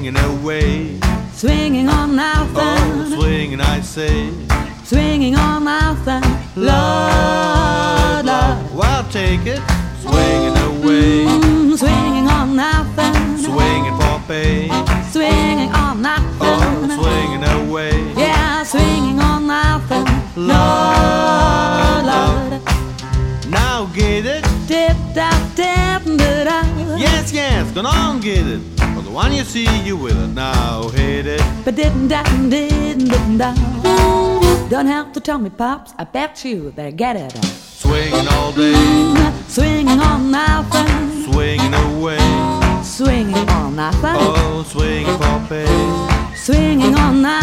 swinging away. Swinging on nothing. Oh, swinging, I say. Swinging on nothing. Lord, Lord. Well, take it. Swinging away. Swinging on nothing. Swinging for pay. Swinging on nothing. Oh, swinging away. Yeah, swinging on nothing. Lord, Lord. Now get it. Dip, dap, dip, da, Yes, yes, go on, get it. For the one you see, you with it. Now hit it. but didn't da. Don't have to tell me, pops. I bet you better get it. Swinging all day. Swinging on nothing. Swinging away. Swinging on nothing. Oh, swinging for pay. Swinging on nothing.